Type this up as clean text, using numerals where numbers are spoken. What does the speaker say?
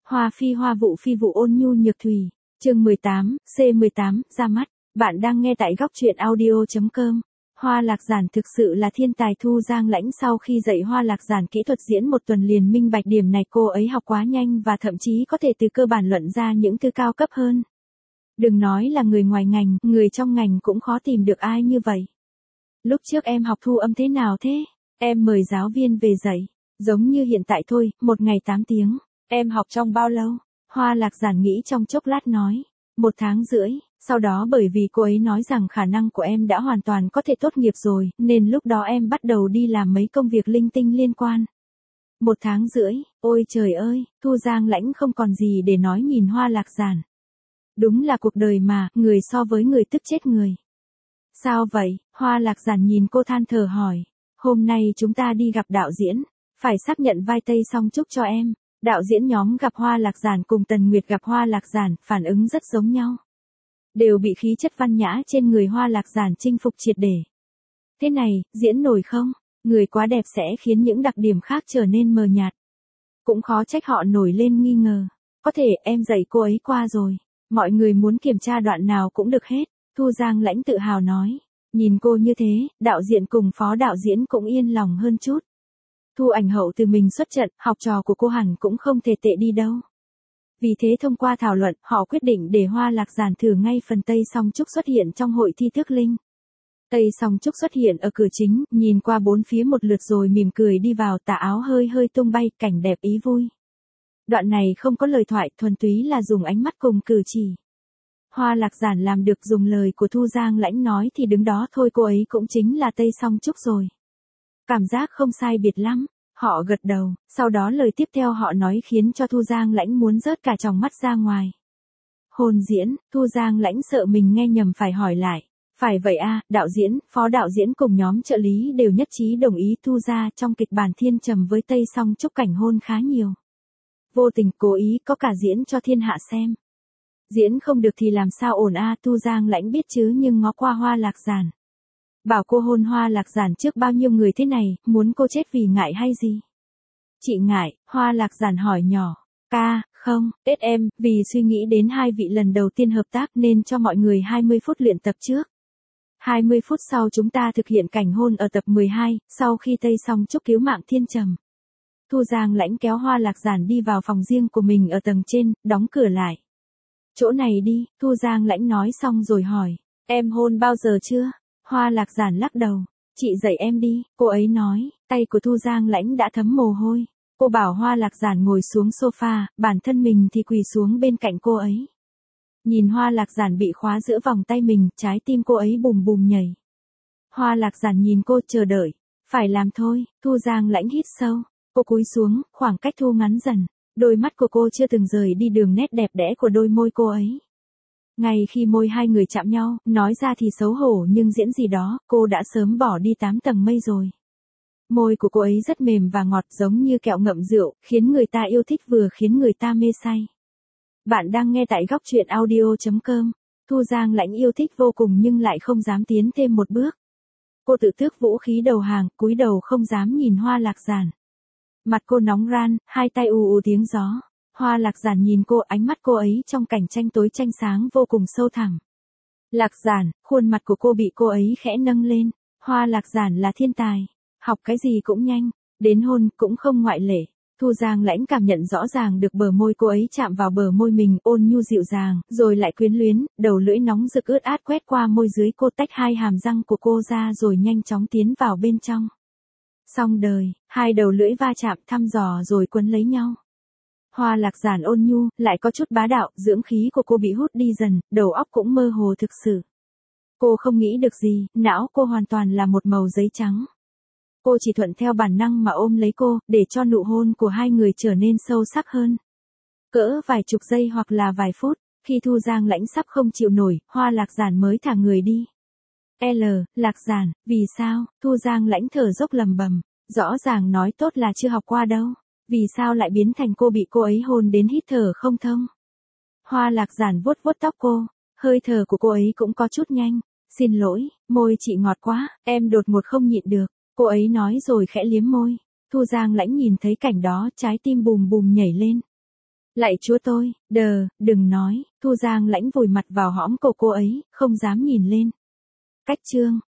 Hoa phi hoa vụ phi vụ ôn nhu nhược thủy. Chương 18, C18, ra mắt. Bạn đang nghe tại góc truyện audio.com. Hoa Lạc Giản thực sự là thiên tài. Thu Giang Lãnh sau khi dạy Hoa Lạc Giản kỹ thuật diễn một tuần liền minh bạch điểm này, cô ấy học quá nhanh và thậm chí có thể từ cơ bản luận ra những từ cao cấp hơn. Đừng nói là người ngoài ngành, người trong ngành cũng khó tìm được ai như vậy. Lúc trước em học thu âm thế nào thế? Em mời giáo viên về dạy. Giống như hiện tại thôi, một ngày 8 tiếng. Em học trong bao lâu? Hoa Lạc Giản nghĩ trong chốc lát nói. 1 tháng rưỡi. Sau đó bởi vì cô ấy nói rằng khả năng của em đã hoàn toàn có thể tốt nghiệp rồi, nên lúc đó em bắt đầu đi làm mấy công việc linh tinh liên quan. 1 tháng rưỡi, ôi trời ơi, Thu Giang Lãnh không còn gì để nói nhìn Hoa Lạc Giản. Đúng là cuộc đời mà, người so với người tức chết người. Sao vậy? Hoa Lạc Giản nhìn cô than thở hỏi. Hôm nay chúng ta đi gặp đạo diễn, phải xác nhận vai Tây Song Trúc cho em. Đạo diễn nhóm gặp Hoa Lạc Giản cùng Tần Nguyệt gặp Hoa Lạc Giản, phản ứng rất giống nhau. Đều bị khí chất văn nhã trên người Hoa Lạc Giản chinh phục triệt để. Thế này, diễn nổi không? Người quá đẹp sẽ khiến những đặc điểm khác trở nên mờ nhạt. Cũng khó trách họ nổi lên nghi ngờ. Có thể em dạy cô ấy qua rồi. Mọi người muốn kiểm tra đoạn nào cũng được hết. Thu Giang Lãnh tự hào nói. Nhìn cô như thế, đạo diễn cùng phó đạo diễn cũng yên lòng hơn chút. Thu Ảnh Hậu từ mình xuất trận, học trò của cô hẳn cũng không thể tệ đi đâu. Vì thế thông qua thảo luận, họ quyết định để Hoa Lạc Giản thử ngay phần Tây Song Trúc xuất hiện trong hội thi thước linh. Tây Song Trúc xuất hiện ở cửa chính, nhìn qua bốn phía một lượt rồi mỉm cười đi vào, tà áo hơi hơi tung bay, cảnh đẹp ý vui. Đoạn này không có lời thoại, thuần túy là dùng ánh mắt cùng cử chỉ. Hoa Lạc Giản làm được dùng lời của Thu Giang Lãnh nói thì đứng đó thôi cô ấy cũng chính là Tây Song Trúc rồi. Cảm giác không sai biệt lắm. Họ gật đầu, sau đó lời tiếp theo họ nói khiến cho Thu Giang Lãnh muốn rớt cả tròng mắt ra ngoài. Hôn diễn, Thu Giang Lãnh sợ mình nghe nhầm phải hỏi lại. Phải vậy à, đạo diễn, phó đạo diễn cùng nhóm trợ lý đều nhất trí đồng ý Thu ra trong kịch bản Thiên Trầm với Tây Song Trúc cảnh hôn khá nhiều. Vô tình cố ý có cả diễn cho thiên hạ xem. Diễn không được thì làm sao ổn à, Thu Giang Lãnh biết chứ nhưng ngó qua Hoa Lạc Giản. Bảo cô hôn Hoa Lạc Giản trước bao nhiêu người thế này, muốn cô chết vì ngại hay gì? Chị ngại, Hoa Lạc Giản hỏi nhỏ. Không, tết em, vì suy nghĩ đến hai vị lần đầu tiên hợp tác nên cho mọi người 20 phút luyện tập trước. 20 phút sau chúng ta thực hiện cảnh hôn ở tập 12, sau khi Tây Song Trúc cứu mạng Thiên Trầm. Thu Giang Lãnh kéo Hoa Lạc Giản đi vào phòng riêng của mình ở tầng trên, đóng cửa lại. Chỗ này đi, Thu Giang Lãnh nói xong rồi hỏi. Em hôn bao giờ chưa? Hoa Lạc Giản lắc đầu. Chị dạy em đi, cô ấy nói. Tay của Thu Giang Lãnh đã thấm mồ hôi. Cô bảo Hoa Lạc Giản ngồi xuống sofa, bản thân mình thì quỳ xuống bên cạnh cô ấy. Nhìn Hoa Lạc Giản bị khóa giữa vòng tay mình, trái tim cô ấy bùm bùm nhảy. Hoa Lạc Giản nhìn cô chờ đợi. Phải làm thôi, Thu Giang Lãnh hít sâu. Cô cúi xuống, khoảng cách thu ngắn dần. Đôi mắt của cô chưa từng rời đi đường nét đẹp đẽ của đôi môi cô ấy. Ngay khi môi hai người chạm nhau, nói ra thì xấu hổ nhưng diễn gì đó, cô đã sớm bỏ đi 8 tầng mây rồi. Môi của cô ấy rất mềm và ngọt giống như kẹo ngậm rượu, khiến người ta yêu thích vừa khiến người ta mê say. Bạn đang nghe tại góc truyện audio.com. Thu Giang Lãnh yêu thích vô cùng nhưng lại không dám tiến thêm một bước. Cô tự tước vũ khí đầu hàng, cúi đầu không dám nhìn Hoa Lạc Giản. Mặt cô nóng ran, hai tay ù ù tiếng gió. Hoa Lạc Giản nhìn cô, ánh mắt cô ấy trong cảnh tranh tối tranh sáng vô cùng sâu thẳm. Lạc Giản, khuôn mặt của cô bị cô ấy khẽ nâng lên. Hoa Lạc Giản là thiên tài. Học cái gì cũng nhanh. Đến hôn cũng không ngoại lệ. Thu Giang Lãnh cảm nhận rõ ràng được bờ môi cô ấy chạm vào bờ môi mình ôn nhu dịu dàng, rồi lại quyến luyến, đầu lưỡi nóng rực ướt át quét qua môi dưới cô tách hai hàm răng của cô ra rồi nhanh chóng tiến vào bên trong. Xong đời, hai đầu lưỡi va chạm thăm dò rồi quấn lấy nhau. Hoa Lạc Giản ôn nhu, lại có chút bá đạo, dưỡng khí của cô bị hút đi dần, đầu óc cũng mơ hồ thực sự. Cô không nghĩ được gì, não cô hoàn toàn là một màu giấy trắng. Cô chỉ thuận theo bản năng mà ôm lấy cô, để cho nụ hôn của hai người trở nên sâu sắc hơn. Cỡ vài chục giây hoặc là vài phút, khi Thu Giang Lãnh sắp không chịu nổi, Hoa Lạc Giản mới thả người đi. Lạc Giản, vì sao? Thu Giang Lãnh thở dốc lầm bầm, rõ ràng nói tốt là chưa học qua đâu. Vì sao lại biến thành cô bị cô ấy hôn đến hít thở không thông? Hoa Lạc Giản vuốt vuốt tóc cô, hơi thở của cô ấy cũng có chút nhanh. Xin lỗi, môi chị ngọt quá, em đột ngột không nhịn được. Cô ấy nói rồi khẽ liếm môi. Thu Giang Lãnh nhìn thấy cảnh đó, trái tim bùm bùm nhảy lên. Lạy chúa tôi, đừng nói, Thu Giang Lãnh vùi mặt vào hõm cổ cô ấy, không dám nhìn lên. Cách chương